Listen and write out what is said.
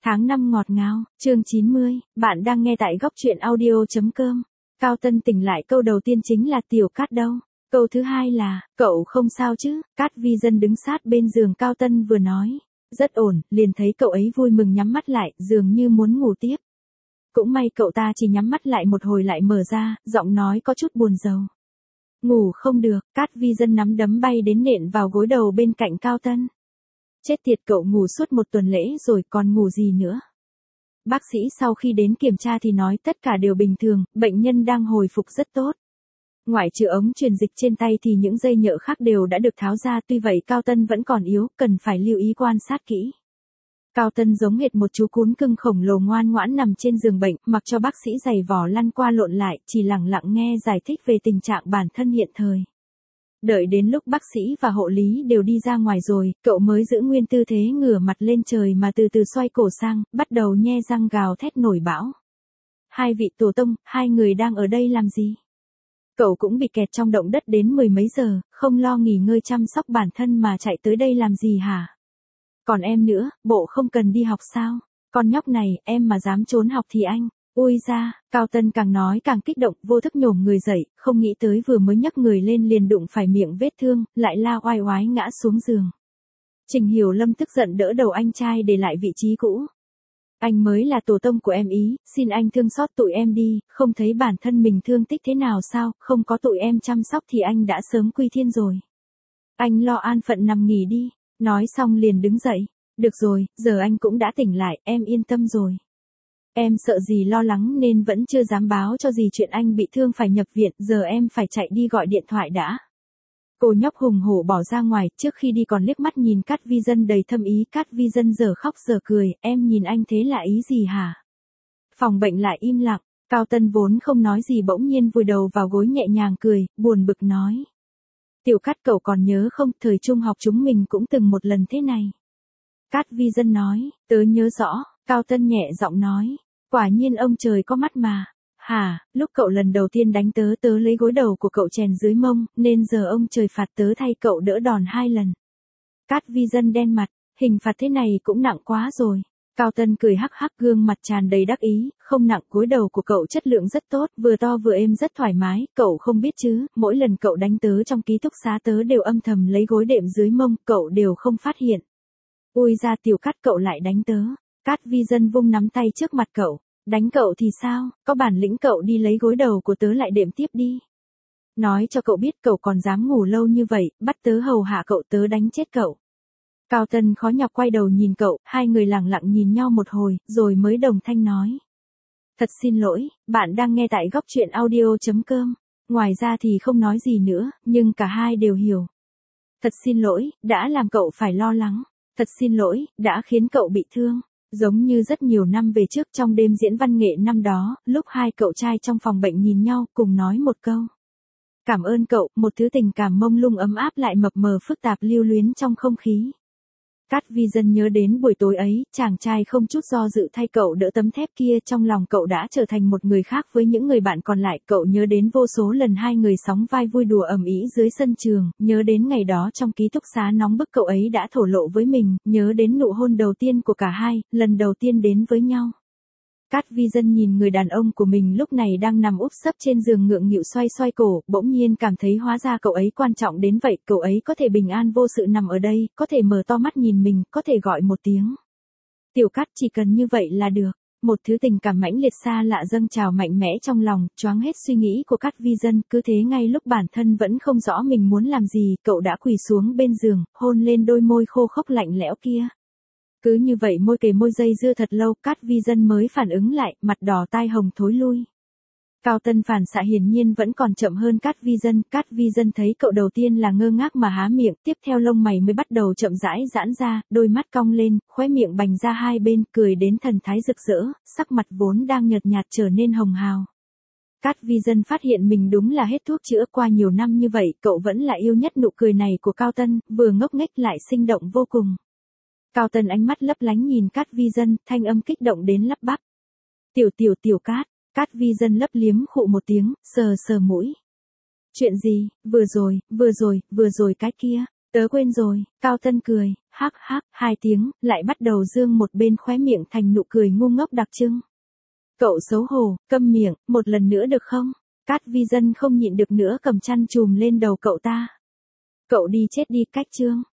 Tháng 5 ngọt ngào, chương 90, bạn đang nghe tại góc truyện audio.com. Cao Tân tỉnh lại, câu đầu tiên chính là Tiểu Cát đâu. Câu thứ hai là, cậu không sao chứ? Cát Vi Dân đứng sát bên giường Cao Tân vừa nói, rất ổn, liền thấy cậu ấy vui mừng nhắm mắt lại, dường như muốn ngủ tiếp. Cũng may cậu ta chỉ nhắm mắt lại một hồi lại mở ra, giọng nói có chút buồn rầu. Ngủ không được, Cát Vi Dân nắm đấm bay đến nện vào gối đầu bên cạnh Cao Tân. Chết tiệt, cậu ngủ suốt một tuần lễ rồi còn ngủ gì nữa. Bác sĩ sau khi đến kiểm tra thì nói tất cả đều bình thường, bệnh nhân đang hồi phục rất tốt. Ngoại trừ ống truyền dịch trên tay thì những dây nhợ khác đều đã được tháo ra, tuy vậy Cao Tân vẫn còn yếu, cần phải lưu ý quan sát kỹ. Cao Tân giống hệt một chú cún cưng khổng lồ ngoan ngoãn nằm trên giường bệnh, mặc cho bác sĩ giày vò lăn qua lộn lại, chỉ lặng lặng nghe giải thích về tình trạng bản thân hiện thời. Đợi đến lúc bác sĩ và hộ lý đều đi ra ngoài rồi, cậu mới giữ nguyên tư thế ngửa mặt lên trời mà từ từ xoay cổ sang, bắt đầu nhe răng gào thét nổi bão. Hai vị tổ tông, hai người đang ở đây làm gì? Cậu cũng bị kẹt trong động đất đến 10 mấy giờ, không lo nghỉ ngơi chăm sóc bản thân mà chạy tới đây làm gì hả? Còn em nữa, bộ không cần đi học sao? Con nhóc này, em mà dám trốn học thì anh... Ui ra, Cao Tân càng nói càng kích động, vô thức nhổm người dậy, không nghĩ tới vừa mới nhấc người lên liền đụng phải miệng vết thương, lại la oai oái ngã xuống giường. Trình Hiểu Lâm tức giận đỡ đầu anh trai để lại vị trí cũ. Anh mới là tổ tông của em ý, xin anh thương xót tụi em đi, không thấy bản thân mình thương tích thế nào sao, không có tụi em chăm sóc thì anh đã sớm quy thiên rồi. Anh lo an phận nằm nghỉ đi, nói xong liền đứng dậy. Được rồi, giờ anh cũng đã tỉnh lại, em yên tâm rồi. Em sợ gì lo lắng nên vẫn chưa dám báo cho gì chuyện anh bị thương phải nhập viện, giờ em phải chạy đi gọi điện thoại đã. Cô nhóc hùng hổ bỏ ra ngoài, trước khi đi còn liếc mắt nhìn Cát Vi Dân đầy thâm ý. Cát Vi Dân giờ khóc giờ cười, em nhìn anh thế là ý gì hả? Phòng bệnh lại im lặng, Cao Tân vốn không nói gì bỗng nhiên vùi đầu vào gối nhẹ nhàng cười, buồn bực nói. Tiểu Cát, cậu còn nhớ không, thời trung học chúng mình cũng từng một lần thế này. Cát Vi Dân nói, tớ nhớ rõ. Cao Tân nhẹ giọng nói, quả nhiên ông trời có mắt mà. Hả, lúc cậu lần đầu tiên đánh tớ, tớ lấy gối đầu của cậu chèn dưới mông, nên giờ ông trời phạt tớ thay cậu đỡ đòn 2 lần. Cát Vi Dân đen mặt, hình phạt thế này cũng nặng quá rồi. Cao Tân cười hắc hắc, gương mặt tràn đầy đắc ý, không nặng, gối đầu của cậu chất lượng rất tốt, vừa to vừa êm rất thoải mái, cậu không biết chứ, mỗi lần cậu đánh tớ trong ký túc xá tớ đều âm thầm lấy gối đệm dưới mông, cậu đều không phát hiện. Ui ra, Tiểu Cát, cậu lại đánh tớ. Cát Vi Dân vung nắm tay trước mặt cậu. Đánh cậu thì sao, có bản lĩnh cậu đi lấy gối đầu của tớ lại đệm tiếp đi. Nói cho cậu biết cậu còn dám ngủ lâu như vậy, bắt tớ hầu hạ cậu, tớ đánh chết cậu. Cao Tân khó nhọc quay đầu nhìn cậu, hai người lẳng lặng nhìn nhau một hồi, rồi mới đồng thanh nói. Thật xin lỗi, bạn đang nghe tại góc truyện audio.com. Ngoài ra thì không nói gì nữa, nhưng cả hai đều hiểu. Thật xin lỗi, đã làm cậu phải lo lắng. Thật xin lỗi, đã khiến cậu bị thương. Giống như rất nhiều năm về trước trong đêm diễn văn nghệ năm đó, lúc hai cậu trai trong phòng bệnh nhìn nhau cùng nói một câu. Cảm ơn cậu, một thứ tình cảm mông lung ấm áp lại mập mờ phức tạp lưu luyến trong không khí. Cát Vi Dân nhớ đến buổi tối ấy, chàng trai không chút do dự thay cậu đỡ tấm thép kia, trong lòng cậu đã trở thành một người khác với những người bạn còn lại. Cậu nhớ đến vô số lần hai người sóng vai vui đùa ầm ĩ dưới sân trường, nhớ đến ngày đó trong ký túc xá nóng bức cậu ấy đã thổ lộ với mình, nhớ đến nụ hôn đầu tiên của cả hai, lần đầu tiên đến với nhau. Cát Vi Dân nhìn người đàn ông của mình lúc này đang nằm úp sấp trên giường ngượng nghịu xoay xoay cổ, bỗng nhiên cảm thấy hóa ra cậu ấy quan trọng đến vậy, cậu ấy có thể bình an vô sự nằm ở đây, có thể mở to mắt nhìn mình, có thể gọi một tiếng. Tiểu Cát, chỉ cần như vậy là được. Một thứ tình cảm mãnh liệt xa lạ dâng trào mạnh mẽ trong lòng, choáng hết suy nghĩ của Cát Vi Dân, cứ thế ngay lúc bản thân vẫn không rõ mình muốn làm gì, cậu đã quỳ xuống bên giường, hôn lên đôi môi khô khốc lạnh lẽo kia. Cứ như vậy môi kề môi dây dưa thật lâu, Cát Vi Dân mới phản ứng lại, mặt đỏ tai hồng thối lui. Cao Tân phản xạ hiển nhiên vẫn còn chậm hơn Cát Vi Dân thấy cậu đầu tiên là ngơ ngác mà há miệng, tiếp theo lông mày mới bắt đầu chậm rãi giãn ra, đôi mắt cong lên, khóe miệng bành ra hai bên, cười đến thần thái rực rỡ, sắc mặt vốn đang nhợt nhạt trở nên hồng hào. Cát Vi Dân phát hiện mình đúng là hết thuốc chữa, qua nhiều năm như vậy, cậu vẫn là yêu nhất nụ cười này của Cao Tân, vừa ngốc nghếch lại sinh động vô cùng. Cao Tân ánh mắt lấp lánh nhìn Cát Vi Dân, thanh âm kích động đến lắp bắp. Tiểu Cát. Cát Vi Dân lấp liếm khụ một tiếng, sờ sờ mũi. Chuyện gì, vừa rồi cái kia. Tớ quên rồi, Cao Tân cười, hắc hắc, 2 tiếng, lại bắt đầu dương một bên khóe miệng thành nụ cười ngu ngốc đặc trưng. Cậu xấu hổ, câm miệng, một lần nữa được không? Cát Vi Dân không nhịn được nữa cầm chăn chùm lên đầu cậu ta. Cậu đi chết đi, Cách Trương.